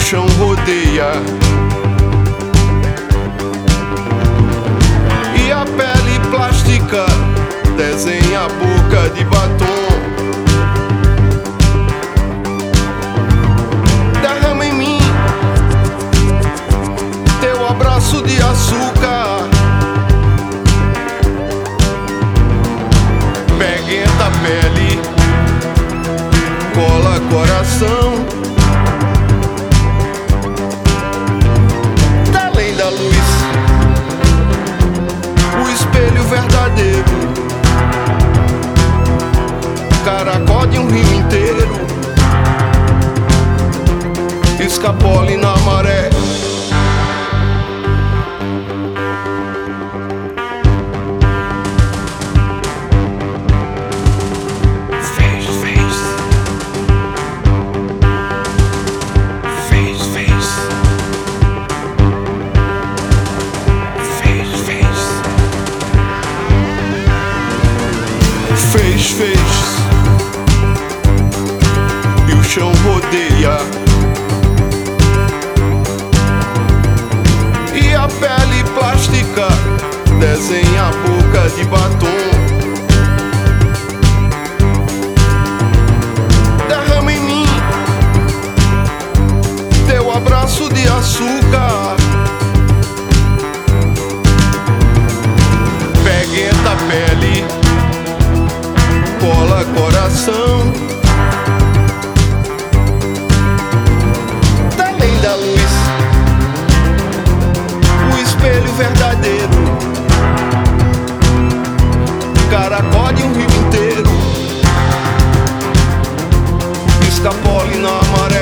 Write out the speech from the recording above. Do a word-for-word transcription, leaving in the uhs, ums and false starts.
chão rodeia, e a pele plástica desenha a boca de batom. Derrama em mim teu abraço de açúcar, peguenta a pele, cola coração. Da além da luz, o espelho verdadeiro, caracol de um rio inteiro, escapole na maré. Fez, fez, e o chão rodeia, e a pele plástica desenha a boca de batom. Derrama em mim teu abraço de açúcar, peguenta a pele, cola coração. Da além da luz, o espelho verdadeiro, caracol de um rio inteiro, escapole na maré.